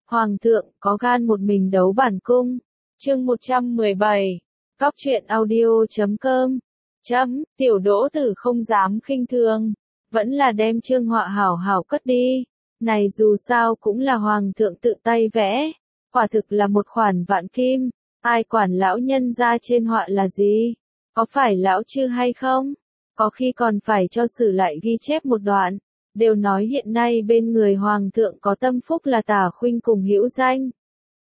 Hoàng thượng có gan một mình đấu bản cung. Chương 117. Cóc truyện audio.com. Tiểu Đỗ Tử không dám khinh thường, vẫn là đem chương họa hảo hảo cất đi. Này dù sao cũng là hoàng thượng tự tay vẽ, quả thực là một khoản vạn kim, ai quản lão nhân ra trên họa là gì? Có phải lão chư hay không? Có khi còn phải cho sử lại ghi chép một đoạn. Đều nói hiện nay bên người hoàng thượng có tâm phúc là Tả Khuynh cùng Hữu Danh.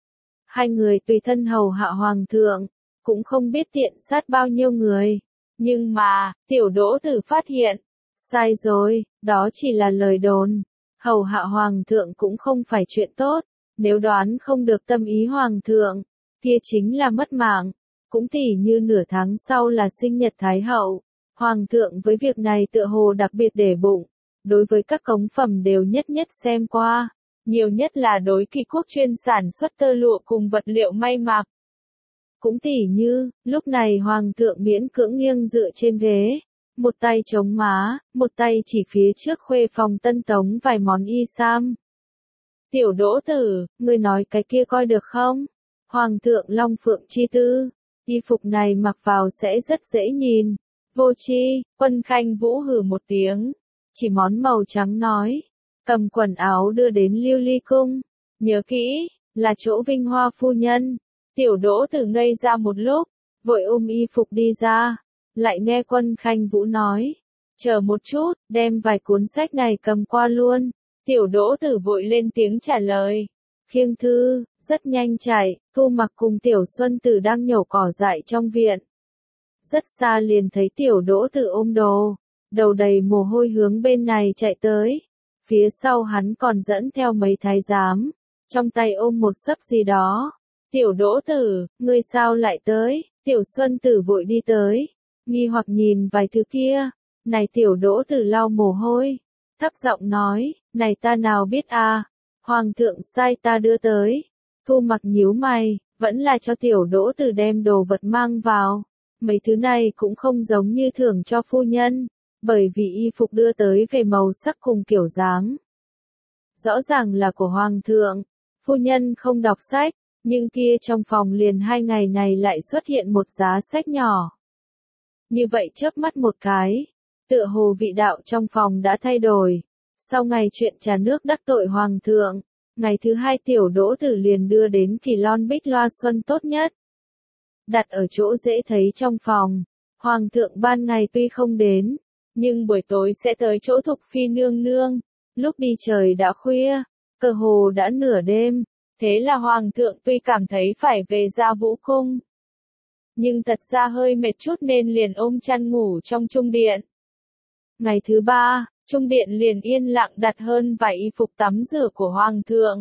Hai người tùy thân hầu hạ hoàng thượng, cũng không biết tiện sát bao nhiêu người. Nhưng mà, Tiểu Đỗ Tử phát hiện, sai rồi, đó chỉ là lời đồn. Hầu hạ hoàng thượng cũng không phải chuyện tốt, nếu đoán không được tâm ý hoàng thượng, kia chính là mất mạng. Cũng tỉ như nửa tháng sau là sinh nhật Thái Hậu, hoàng thượng với việc này tựa hồ đặc biệt để bụng. Đối với các cống phẩm đều nhất xem qua, nhiều nhất là đối kỳ quốc chuyên sản xuất tơ lụa cùng vật liệu may mặc. Cũng tỉ như, lúc này hoàng thượng miễn cưỡng nghiêng dựa trên ghế, một tay chống má, một tay chỉ phía trước khuê phòng tân tống vài món y sam. Tiểu Đỗ Tử, ngươi nói cái kia coi được không? Hoàng thượng long phượng chi tư, y phục này mặc vào sẽ rất dễ nhìn. Vô chi, Quân Khanh Vũ hừ một tiếng. Chỉ món màu trắng nói, cầm quần áo đưa đến Lưu Ly cung, nhớ kỹ, là chỗ Vinh Hoa phu nhân. Tiểu Đỗ Tử ngây ra một lúc, vội ôm y phục đi ra, lại nghe Quân Khanh Vũ nói, chờ một chút, đem vài cuốn sách này cầm qua luôn. Tiểu Đỗ Tử vội lên tiếng trả lời, khiêng thư, rất nhanh chạy, Thu Mặc cùng Tiểu Xuân Tử đang nhổ cỏ dại trong viện. Rất xa liền thấy Tiểu Đỗ Tử ôm đồ, đầu đầy mồ hôi hướng bên này chạy tới. Phía sau hắn còn dẫn theo mấy thái giám, trong tay ôm một xấp gì đó. Tiểu Đỗ Tử, ngươi sao lại tới? Tiểu Xuân Tử vội đi tới, nghi hoặc nhìn vài thứ kia. Này Tiểu Đỗ Tử lau mồ hôi, thấp giọng nói, này ta nào biết à, hoàng thượng sai ta đưa tới. Thu Mặc nhíu mày, vẫn là cho Tiểu Đỗ Tử đem đồ vật mang vào. Mấy thứ này cũng không giống như thưởng cho phu nhân, bởi vì y phục đưa tới về màu sắc cùng kiểu dáng. Rõ ràng là của hoàng thượng, phu nhân không đọc sách, nhưng kia trong phòng liền 2 ngày này lại xuất hiện một giá sách nhỏ. Như vậy chớp mắt một cái, tựa hồ vị đạo trong phòng đã thay đổi. Sau ngày chuyện trà nước đắc tội hoàng thượng, ngày thứ 2 Tiểu Đỗ Tử liền đưa đến Kỳ Lon bích loa xuân tốt nhất. Đặt ở chỗ dễ thấy trong phòng, hoàng thượng ban ngày tuy không đến, nhưng buổi tối sẽ tới chỗ Thục Phi nương nương. Lúc đi trời đã khuya, cơ hồ đã nửa đêm, thế là hoàng thượng tuy cảm thấy phải về ra Vũ cung, nhưng thật ra hơi mệt chút nên liền ôm chăn ngủ trong trung điện. Ngày thứ 3, trung điện liền yên lặng đặt hơn vài y phục tắm rửa của hoàng thượng.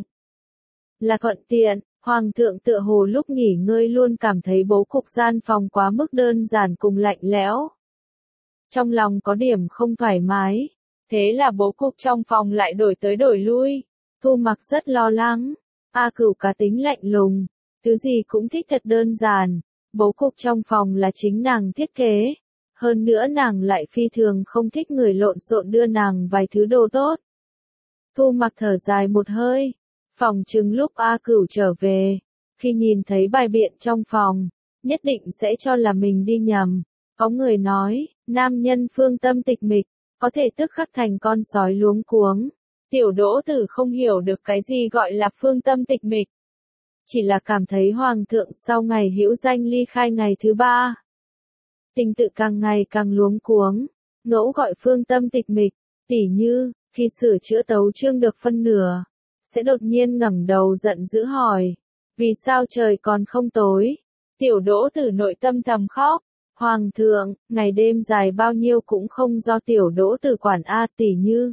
Là thuận tiện, hoàng thượng tựa hồ lúc nghỉ ngơi luôn cảm thấy bố cục gian phòng quá mức đơn giản cùng lạnh lẽo. Trong lòng có điểm không thoải mái, thế là bố cục trong phòng lại đổi tới đổi lui. Thu Mặc rất lo lắng, A Cửu cá tính lạnh lùng, thứ gì cũng thích thật đơn giản, bố cục trong phòng là chính nàng thiết kế. Hơn nữa nàng lại phi thường không thích người lộn xộn đưa nàng vài thứ đồ tốt. Thu Mặc thở dài một hơi, phòng chừng lúc A Cửu trở về, khi nhìn thấy bài biện trong phòng, nhất định sẽ cho là mình đi nhầm. Có người nói, nam nhân phương tâm tịch mịch, có thể tức khắc thành con sói luống cuống. Tiểu Đỗ Tử không hiểu được cái gì gọi là phương tâm tịch mịch. Chỉ là cảm thấy hoàng thượng sau ngày Hữu Danh ly khai ngày thứ 3. Tình tự càng ngày càng luống cuống, ngẫu gọi phương tâm tịch mịch, tỉ như, khi sửa chữa tấu chương được phân nửa, sẽ đột nhiên ngẩng đầu giận dữ hỏi, vì sao trời còn không tối? Tiểu Đỗ Tử nội tâm thầm khóc, hoàng thượng, ngày đêm dài bao nhiêu cũng không do Tiểu Đỗ Tử quản a, tỉ như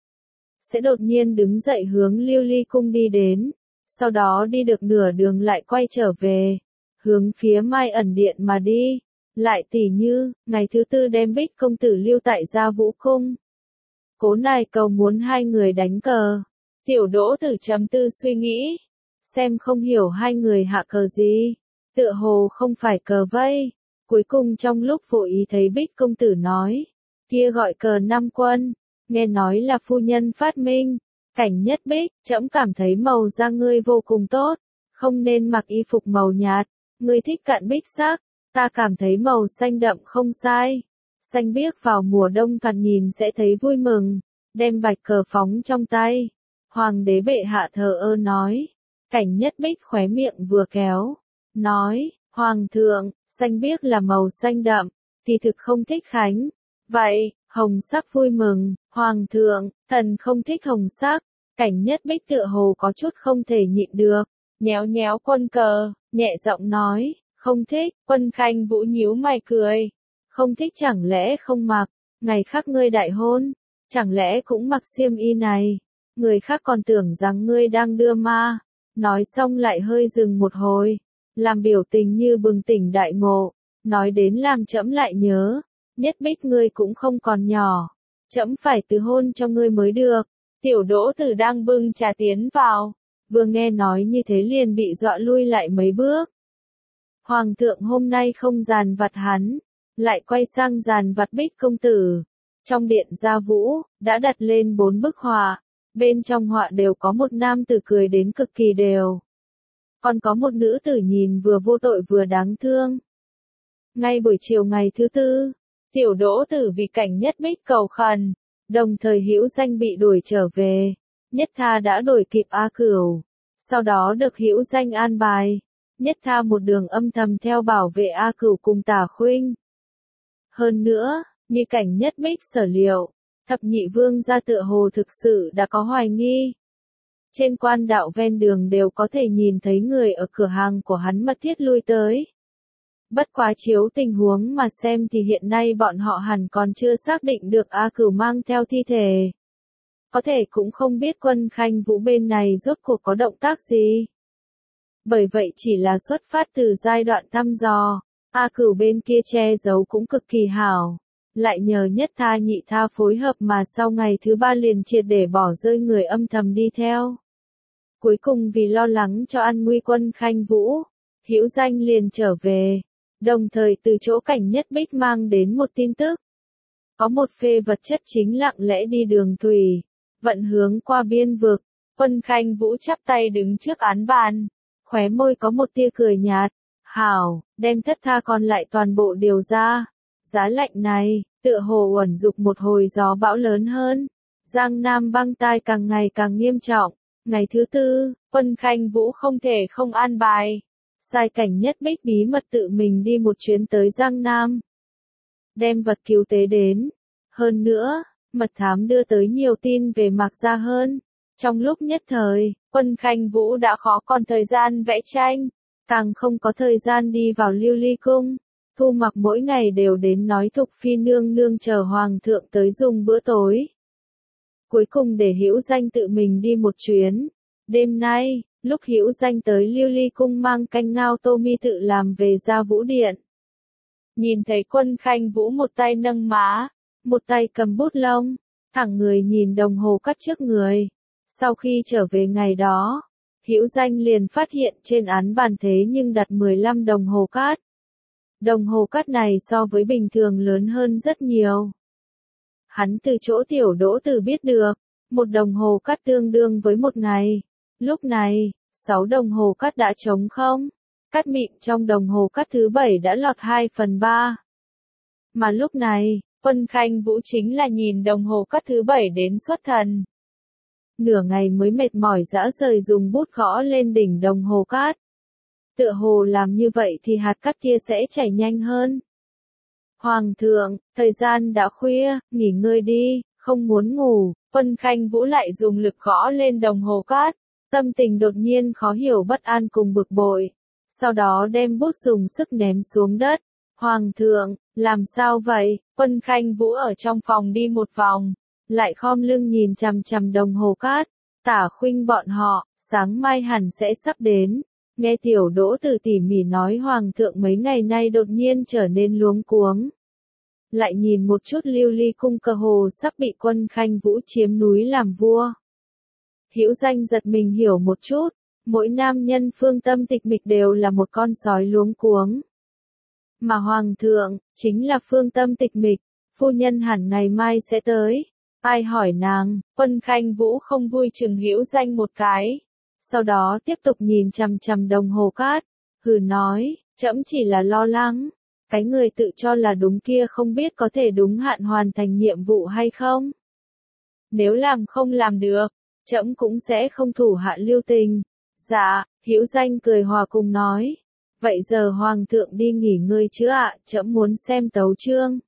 sẽ đột nhiên đứng dậy hướng Lưu Ly cung đi đến, sau đó đi được nửa đường lại quay trở về, hướng phía Mai Ẩn điện mà đi. Lại tỉ như, ngày thứ 4 đem Bích công tử lưu tại gia Vũ cung. Cố Nài cầu muốn hai người đánh cờ. Tiểu Đỗ Tử trầm tư suy nghĩ, xem không hiểu hai người hạ cờ gì, tựa hồ không phải cờ vây. Cuối cùng trong lúc vô ý thấy Bích công tử nói, kia gọi cờ 5 quân, nghe nói là phu nhân phát minh, Cảnh Nhất Bích, trẫm cảm thấy màu da ngươi vô cùng tốt, không nên mặc y phục màu nhạt, ngươi thích cận bích sắc, ta cảm thấy màu xanh đậm không sai. Xanh biếc vào mùa đông thoạt nhìn sẽ thấy vui mừng, đem bạch cờ phóng trong tay. Hoàng đế bệ hạ thờ ơ nói. Cảnh Nhất Bích khóe miệng vừa kéo, nói, Hoàng thượng, xanh biếc là màu xanh đậm, thì thực không thích khánh. Vậy, hồng sắc vui mừng, Hoàng thượng, thần không thích hồng sắc. Cảnh Nhất Bích tựa hồ có chút không thể nhịn được, nhéo nhéo quân cờ, nhẹ giọng nói, không thích. Quân Khanh Vũ nhíu mày cười, không thích chẳng lẽ không mặc, ngày khác ngươi đại hôn, chẳng lẽ cũng mặc xiêm y này, người khác còn tưởng rằng ngươi đang đưa ma. Nói xong lại hơi dừng một hồi, làm biểu tình như bừng tỉnh đại ngộ, nói đến làm trẫm lại nhớ, Nhất Bích ngươi cũng không còn nhỏ, trẫm phải từ hôn cho ngươi mới được. Tiểu Đỗ Tử đang bưng trà tiến vào, vừa nghe nói như thế liền bị dọa lui lại mấy bước. Hoàng thượng hôm nay không giàn vặt hắn, lại quay sang giàn vặt Bích công tử. Trong điện gia vũ, đã đặt lên 4 bức họa, bên trong họa đều có một nam tử cười đến cực kỳ đều. Còn có một nữ tử nhìn vừa vô tội vừa đáng thương. Ngay buổi chiều ngày thứ tư, Tiểu Đỗ Tử vì Cảnh Nhất Bích cầu khẩn, đồng thời Hữu Danh bị đuổi trở về. Nhất Tha đã đuổi kịp A Cửu, sau đó được Hữu Danh an bài. Nhất Tha một đường âm thầm theo bảo vệ A Cửu cùng Tả Khuynh. Hơn nữa, như Cảnh Nhất Bích sở liệu, Thập Nhị Vương gia tựa hồ thực sự đã có hoài nghi. Trên quan đạo ven đường đều có thể nhìn thấy người ở cửa hàng của hắn mật thiết lui tới. Bất quá chiếu tình huống mà xem thì hiện nay bọn họ hẳn còn chưa xác định được A Cửu mang theo thi thể. Có thể cũng không biết Quân Khanh Vũ bên này rốt cuộc có động tác gì. Bởi vậy chỉ là xuất phát từ giai đoạn thăm dò, A Cửu bên kia che giấu cũng cực kỳ hảo. Lại nhờ Nhất Tha Nhị Tha phối hợp mà sau ngày thứ 3 liền triệt để bỏ rơi người âm thầm đi theo. Cuối cùng vì lo lắng cho an nguy Quân Khanh Vũ, Hữu Danh liền trở về, đồng thời từ chỗ Cảnh Nhất Bích mang đến một tin tức. Có một phê vật chất chính lặng lẽ đi đường thủy, vận hướng qua biên vực. Quân Khanh Vũ chắp tay đứng trước án bàn, khóe môi có một tia cười nhạt. Hảo, đem thất tha còn lại toàn bộ điều ra. Giá lạnh này, tựa hồ uẩn dục một hồi gió bão lớn hơn. Giang Nam băng tai càng ngày càng nghiêm trọng. Ngày thứ tư, Quân Khanh Vũ không thể không an bài. Sai Cảnh Nhất Bích bí mật tự mình đi một chuyến tới Giang Nam. Đem vật cứu tế đến. Hơn nữa, mật thám đưa tới nhiều tin về Mạc Gia hơn. Trong lúc nhất thời, Quân Khanh Vũ đã khó còn thời gian vẽ tranh, càng không có thời gian đi vào Lưu Ly Cung. Thu Mặc mỗi ngày đều đến nói Thục Phi nương nương chờ Hoàng thượng tới dùng bữa tối. Cuối cùng để Hữu Danh tự mình đi một chuyến. Đêm nay, lúc Hữu Danh tới Lưu Ly Cung mang canh ngao tô mi tự làm về Gia Vũ Điện. Nhìn thấy Quân Khanh Vũ một tay nâng má, một tay cầm bút lông, thẳng người nhìn đồng hồ cắt trước người. Sau khi trở về ngày đó, Hữu Danh liền phát hiện trên án bàn thế nhưng đặt 15 đồng hồ cát. Đồng hồ cát này so với bình thường lớn hơn rất nhiều. Hắn từ chỗ Tiểu Đỗ Tử biết được, một đồng hồ cát tương đương với một ngày. Lúc này, 6 đồng hồ cát đã trống không. Cát mịn trong đồng hồ cát thứ 7 đã lọt 2/3. Mà lúc này, Quân Khanh Vũ chính là nhìn đồng hồ cát thứ 7 đến xuất thần. Nửa ngày mới mệt mỏi rã rời dùng bút gõ lên đỉnh đồng hồ cát. Tựa hồ làm như vậy thì hạt cát kia sẽ chảy nhanh hơn. Hoàng thượng, thời gian đã khuya, nghỉ ngơi đi, không muốn ngủ. Quân Khanh Vũ lại dùng lực gõ lên đồng hồ cát. Tâm tình đột nhiên khó hiểu bất an cùng bực bội. Sau đó đem bút dùng sức ném xuống đất. Hoàng thượng, làm sao vậy? Quân Khanh Vũ ở trong phòng đi một vòng, lại khom lưng nhìn chằm chằm đồng hồ cát. Tả Khuynh bọn họ, sáng mai hẳn sẽ sắp đến. Nghe Tiểu Đỗ Tử tỉ mỉ nói Hoàng thượng mấy ngày nay đột nhiên trở nên luống cuống. Lại nhìn một chút Lưu Ly Cung cơ hồ sắp bị Quân Khanh Vũ chiếm núi làm vua. Hữu Danh giật mình hiểu một chút, mỗi nam nhân Phương Tâm Tịch Mịch đều là một con sói luống cuống. Mà Hoàng thượng, chính là Phương Tâm Tịch Mịch, phu nhân hẳn ngày mai sẽ tới. Ai hỏi nàng, Quân Khanh Vũ không vui chừng Hữu Danh một cái. Sau đó tiếp tục nhìn chằm chằm đồng hồ cát, hừ nói, trẫm chỉ là lo lắng. Cái người tự cho là đúng kia không biết có thể đúng hạn hoàn thành nhiệm vụ hay không. Nếu làm không làm được, trẫm cũng sẽ không thủ hạ lưu tình. Dạ, Hữu Danh cười hòa cùng nói. Vậy giờ Hoàng thượng đi nghỉ ngơi chứ ạ, trẫm muốn xem tấu chương.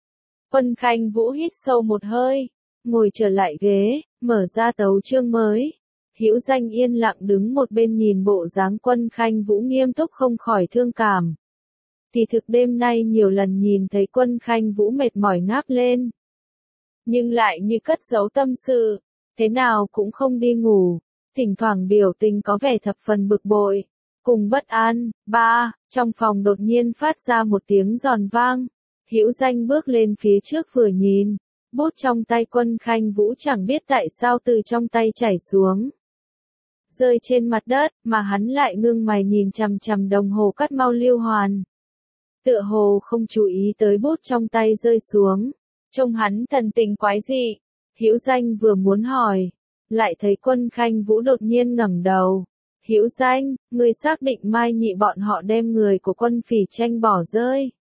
Quân Khanh Vũ hít sâu một hơi, ngồi trở lại ghế, mở ra tấu chương mới. Hữu Danh yên lặng đứng một bên nhìn bộ dáng Quân Khanh Vũ nghiêm túc không khỏi thương cảm. Thì thực đêm nay nhiều lần nhìn thấy Quân Khanh Vũ mệt mỏi ngáp lên. Nhưng lại như cất giấu tâm sự, thế nào cũng không đi ngủ, thỉnh thoảng biểu tình có vẻ thập phần bực bội, cùng bất an. Trong phòng đột nhiên phát ra một tiếng giòn vang. Hữu Danh bước lên phía trước vừa nhìn, bút trong tay Quân Khanh Vũ chẳng biết tại sao từ trong tay chảy xuống, rơi trên mặt đất, mà hắn lại ngưng mày nhìn chằm chằm đồng hồ cát mau lưu hoàn. Tựa hồ không chú ý tới bút trong tay rơi xuống, trông hắn thần tình quái dị. Hữu Danh vừa muốn hỏi, lại thấy Quân Khanh Vũ đột nhiên ngẩng đầu. Hữu Danh, ngươi xác định Mai Nhị bọn họ đem người của Quân Phỉ Tranh bỏ rơi?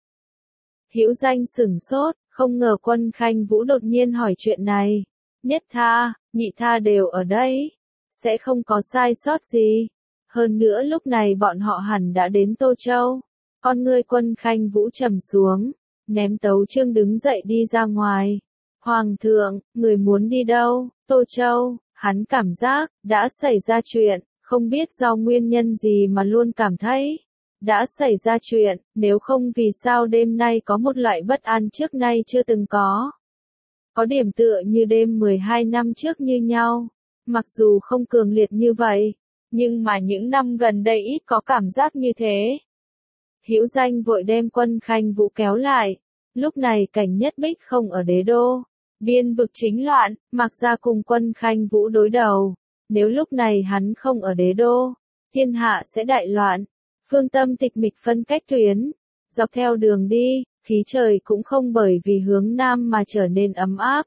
Hữu Danh sửng sốt, không ngờ Quân Khanh Vũ đột nhiên hỏi chuyện này. Nhất Tha, Nhị Tha đều ở đây, sẽ không có sai sót gì. Hơn nữa lúc này bọn họ hẳn đã đến Tô Châu. Con ngươi Quân Khanh Vũ trầm xuống, ném tấu chương đứng dậy đi ra ngoài. Hoàng thượng, người muốn đi đâu? Tô Châu. Hắn cảm giác đã xảy ra chuyện, không biết do nguyên nhân gì mà luôn cảm thấy đã xảy ra chuyện, nếu không vì sao đêm nay có một loại bất an trước nay chưa từng có. Có điểm tựa như đêm 12 năm trước như nhau, mặc dù không cường liệt như vậy, nhưng mà những năm gần đây ít có cảm giác như thế. Hữu Danh vội đem Quân Khanh Vũ kéo lại, lúc này Cảnh Nhất Bích không ở đế đô, biên vực chính loạn, Mạc Gia cùng Quân Khanh Vũ đối đầu, nếu lúc này hắn không ở đế đô, thiên hạ sẽ đại loạn. Phương Tâm tịch mịch phân cách tuyến, dọc theo đường đi, khí trời cũng không bởi vì hướng nam mà trở nên ấm áp,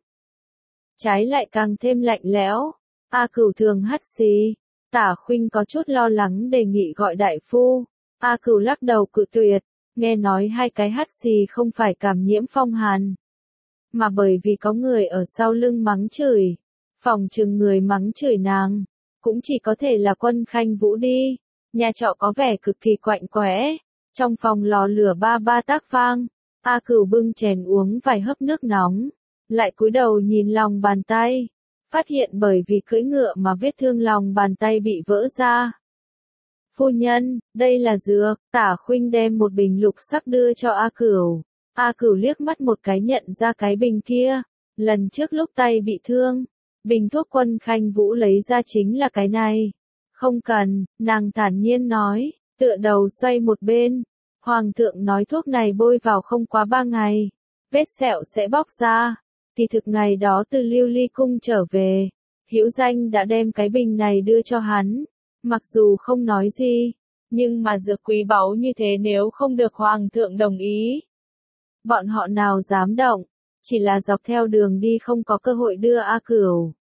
trái lại càng thêm lạnh lẽo. A Cửu thường hắt xì, Tả Khuynh có chút lo lắng đề nghị gọi đại phu. A Cửu lắc đầu cự tuyệt, nghe nói hai cái hắt xì không phải cảm nhiễm phong hàn, mà bởi vì có người ở sau lưng mắng chửi. Phòng chừng người mắng chửi nàng, cũng chỉ có thể là Quân Khanh Vũ đi. Nhà trọ có vẻ cực kỳ quạnh quẽ, trong phòng lò lửa ba ba tác vang. A Cửu bưng chén uống vài hớp nước nóng, lại cúi đầu nhìn lòng bàn tay, phát hiện bởi vì cưỡi ngựa mà vết thương lòng bàn tay bị vỡ ra. Phu nhân, đây là dược. Tả Khuynh đem một bình lục sắc đưa cho A Cửu. A Cửu liếc mắt một cái nhận ra cái bình kia, lần trước lúc tay bị thương, bình thuốc Quân Khanh Vũ lấy ra chính là cái này. Không cần, nàng thản nhiên nói, tựa đầu xoay một bên. Hoàng thượng nói thuốc này bôi vào không quá 3 ngày, vết sẹo sẽ bóc ra. Thì thực ngày đó từ Lưu Ly cung trở về, Hữu Danh đã đem cái bình này đưa cho hắn. Mặc dù không nói gì, nhưng mà dược quý báu như thế nếu không được Hoàng thượng đồng ý, bọn họ nào dám động, chỉ là dọc theo đường đi không có cơ hội đưa A Cửu.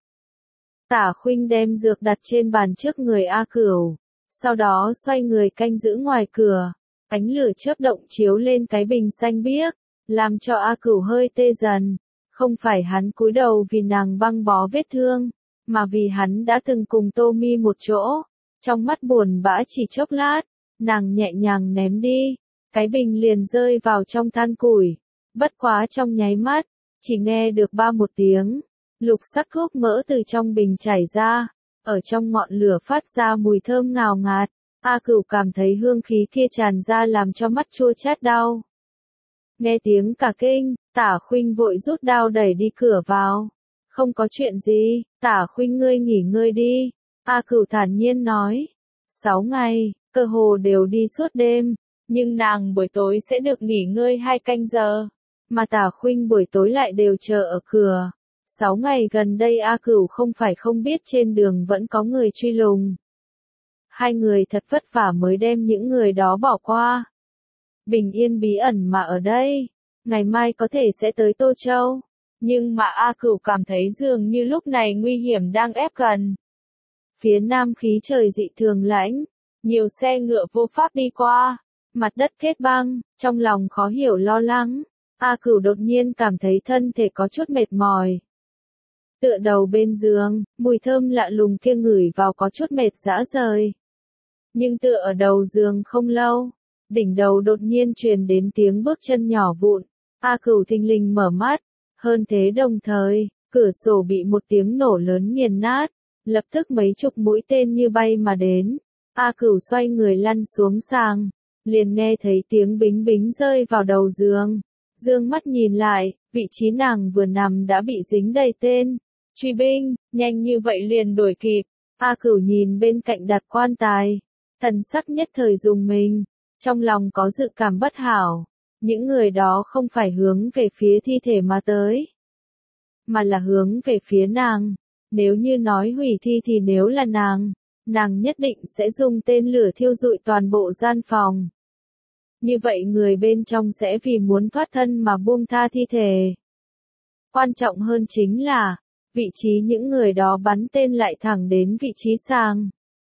Tả Khuynh đem dược đặt trên bàn trước người A Cửu, sau đó xoay người canh giữ ngoài cửa, ánh lửa chớp động chiếu lên cái bình xanh biếc, làm cho A Cửu hơi tê dần. Không phải hắn cúi đầu vì nàng băng bó vết thương, mà vì hắn đã từng cùng Tô Mi một chỗ. Trong mắt buồn bã chỉ chốc lát, nàng nhẹ nhàng ném đi, cái bình liền rơi vào trong than củi. Bất quá trong nháy mắt, chỉ nghe được một tiếng, lục sắc thuốc mỡ từ trong bình chảy ra, ở trong ngọn lửa phát ra mùi thơm ngào ngạt. A Cửu cảm thấy hương khí kia tràn ra làm cho mắt chua chát đau. Nghe tiếng cả kinh, Tả Khuynh vội rút đao đẩy đi cửa vào. Không có chuyện gì, Tả Khuynh ngươi nghỉ ngơi đi. A Cửu thản nhiên nói. 6 ngày, cơ hồ đều đi suốt đêm, nhưng nàng buổi tối sẽ được nghỉ ngơi 2 canh giờ, mà Tả Khuynh buổi tối lại đều chờ ở cửa. 6 ngày gần đây A Cửu không phải không biết trên đường vẫn có người truy lùng. Hai người thật vất vả mới đem những người đó bỏ qua. Bình yên bí ẩn mà ở đây, ngày mai có thể sẽ tới Tô Châu. Nhưng mà A Cửu cảm thấy dường như lúc này nguy hiểm đang ép gần. Phía nam khí trời dị thường lạnh, nhiều xe ngựa vô pháp đi qua, mặt đất kết băng, trong lòng khó hiểu lo lắng. A Cửu đột nhiên cảm thấy thân thể có chút mệt mỏi. Tựa đầu bên giường, mùi thơm lạ lùng kia ngửi vào có chút mệt rã rời. Nhưng tựa ở đầu giường không lâu, đỉnh đầu đột nhiên truyền đến tiếng bước chân nhỏ vụn. A Cửu thình lình mở mắt, hơn thế đồng thời, cửa sổ bị một tiếng nổ lớn nghiền nát, lập tức mấy chục mũi tên như bay mà đến. A Cửu xoay người lăn xuống sàng, liền nghe thấy tiếng bính bính rơi vào đầu giường. Dương mắt nhìn lại, vị trí nàng vừa nằm đã bị dính đầy tên. Truy binh, nhanh như vậy liền đuổi kịp. A Cửu nhìn bên cạnh đặt quan tài, thần sắc nhất thời rùng mình, trong lòng có dự cảm bất hảo. Những người đó không phải hướng về phía thi thể mà tới, mà là hướng về phía nàng. Nếu như nói hủy thi thì nếu là nàng nhất định sẽ dùng tên lửa thiêu rụi toàn bộ gian phòng. Như vậy người bên trong sẽ vì muốn thoát thân mà buông tha thi thể. Quan trọng hơn chính là, vị trí những người đó bắn tên lại thẳng đến vị trí sàng.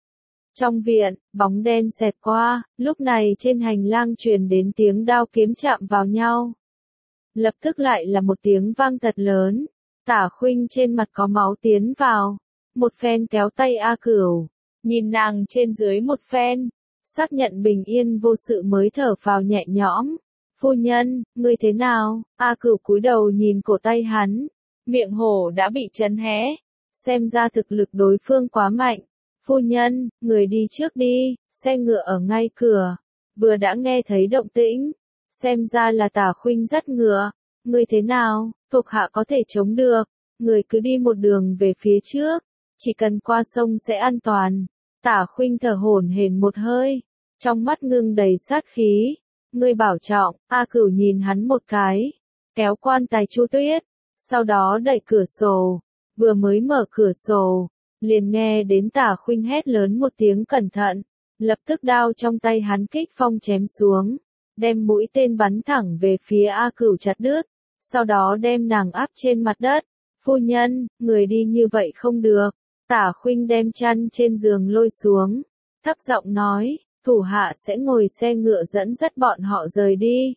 Trong viện, bóng đen xẹt qua, lúc này trên hành lang truyền đến tiếng đao kiếm chạm vào nhau. Lập tức lại là một tiếng vang thật lớn, Tả Khuynh trên mặt có máu tiến vào, một phen kéo tay A Cửu, nhìn nàng trên dưới một phen, xác nhận bình yên vô sự mới thở phào nhẹ nhõm. Phu nhân, ngươi thế nào? A Cửu cúi đầu nhìn cổ tay hắn, miệng hổ đã bị chấn hé, xem ra thực lực đối phương quá mạnh. Phu nhân, người đi trước đi, xe ngựa ở ngay cửa, vừa đã nghe thấy động tĩnh, xem ra là Tả Khuynh dắt ngựa. Ngươi thế nào? Thuộc hạ có thể chống được, người cứ đi một đường về phía trước, chỉ cần qua sông sẽ an toàn. Tả Khuynh thở hổn hển một hơi, trong mắt ngưng đầy sát khí. Ngươi bảo trọng. A Cửu nhìn hắn một cái, kéo quan tài Chu Tuyết, sau đó đẩy cửa sổ, vừa mới mở cửa sổ, liền nghe đến Tả Khuynh hét lớn một tiếng cẩn thận, lập tức đao trong tay hắn kích phong chém xuống, đem mũi tên bắn thẳng về phía A Cửu chặt đứt, sau đó đem nàng áp trên mặt đất. Phu nhân, người đi như vậy không được. Tả Khuynh đem chăn trên giường lôi xuống, thấp giọng nói, thủ hạ sẽ ngồi xe ngựa dẫn dắt bọn họ rời đi.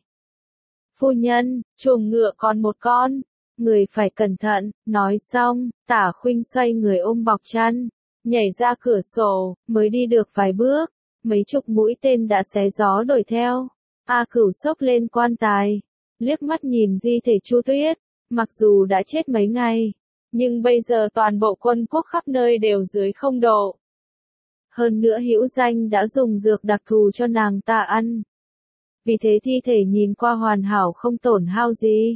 Phu nhân, chuồng ngựa còn một con, người phải cẩn thận. Nói xong, Tả Khuynh xoay người ôm bọc chăn, nhảy ra cửa sổ, mới đi được vài bước, mấy chục mũi tên đã xé gió đuổi theo. A Cửu xốc lên quan tài, liếc mắt nhìn di thể Chu Tuyết, mặc dù đã chết mấy ngày, nhưng bây giờ toàn bộ quân quốc khắp nơi đều dưới 0 độ. Hơn nữa hữu danh đã dùng dược đặc thù cho nàng ta ăn. Vì thế thi thể nhìn qua hoàn hảo không tổn hao gì.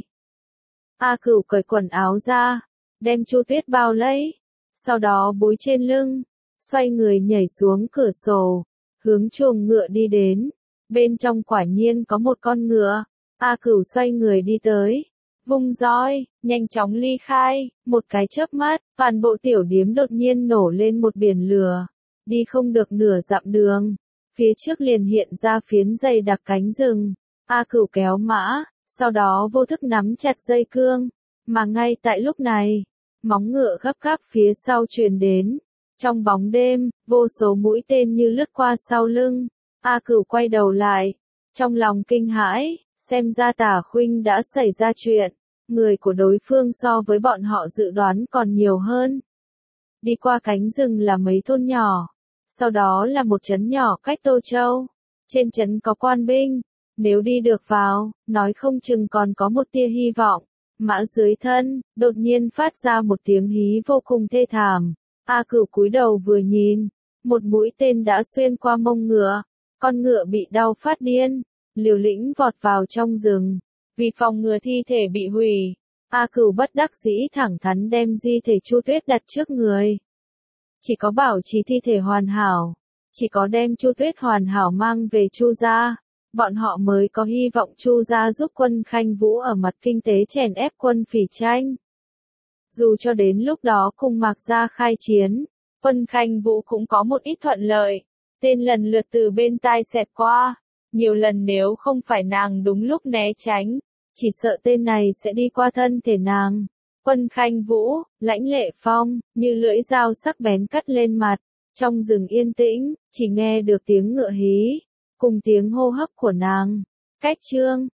A Cửu cởi quần áo ra, đem Chu Tuyết bao lấy, sau đó búi trên lưng, xoay người nhảy xuống cửa sổ, hướng chuồng ngựa đi đến. Bên trong quả nhiên có một con ngựa. A Cửu xoay người đi tới, vung roi, nhanh chóng ly khai. Một cái chớp mắt, toàn bộ tiểu điếm đột nhiên nổ lên một biển lửa. Đi không được nửa dặm đường, phía trước liền hiện ra phiến dày đặc cánh rừng. A Cửu kéo mã, sau đó vô thức nắm chặt dây cương, mà ngay tại lúc này, móng ngựa gấp gáp phía sau truyền đến. Trong bóng đêm, vô số mũi tên như lướt qua sau lưng. A Cửu quay đầu lại, trong lòng kinh hãi, xem ra Tả Khuynh đã xảy ra chuyện. Người của đối phương so với bọn họ dự đoán còn nhiều hơn. Đi qua cánh rừng là mấy thôn nhỏ, sau đó là một trấn nhỏ cách Tô Châu. Trên trấn có quan binh, nếu đi được vào, nói không chừng còn có một tia hy vọng. Mã dưới thân, đột nhiên phát ra một tiếng hí vô cùng thê thảm. A Cửu cúi đầu vừa nhìn, một mũi tên đã xuyên qua mông ngựa, con ngựa bị đau phát điên, liều lĩnh vọt vào trong rừng. Vì phòng ngừa thi thể bị hủy, A Cửu bất đắc dĩ thẳng thắn đem di thể Chu Tuyết đặt trước người. Chỉ có bảo trì thi thể hoàn hảo, chỉ có đem Chu Tuyết hoàn hảo mang về Chu gia, bọn họ mới có hy vọng Chu gia giúp quân Khanh Vũ ở mặt kinh tế chèn ép quân Phỉ Tranh. Dù cho đến lúc đó cùng Mạc gia khai chiến, quân Khanh Vũ cũng có một ít thuận lợi, tên lần lượt từ bên tai xẹt qua, nhiều lần nếu không phải nàng đúng lúc né tránh, chỉ sợ tên này sẽ đi qua thân thể nàng. Quân Khanh Vũ, lãnh lệ phong, như lưỡi dao sắc bén cắt lên mặt. Trong rừng yên tĩnh, chỉ nghe được tiếng ngựa hí, cùng tiếng hô hấp của nàng. Cách chương